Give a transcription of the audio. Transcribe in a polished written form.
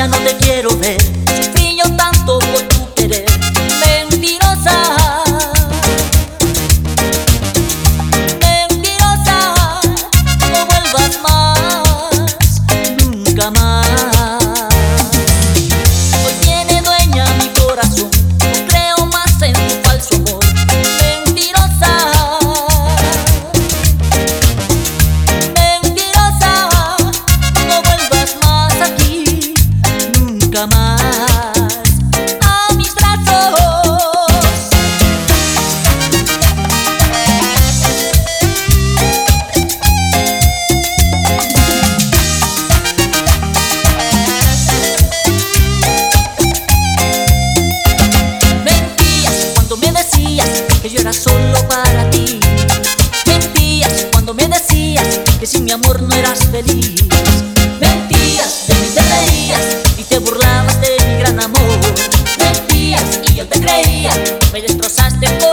ya no te quiero ver. Sufrí yo tanto por tu querer, mentirosa. Mentirosa, no vuelvas más, nunca más. Hoy tiene dueña mi corazón, no creo más en tu falso amor. Mentirosa, mentirosa, no vuelvas más aquí, nunca más a mis brazos. Mentías cuando me decías que yo era solo para ti. Mentías cuando me decías que sin mi amor no eras feliz. Mentías, de mí te reías y te burlabas de mi gran amor. Mentías y yo te creía, me destrozaste.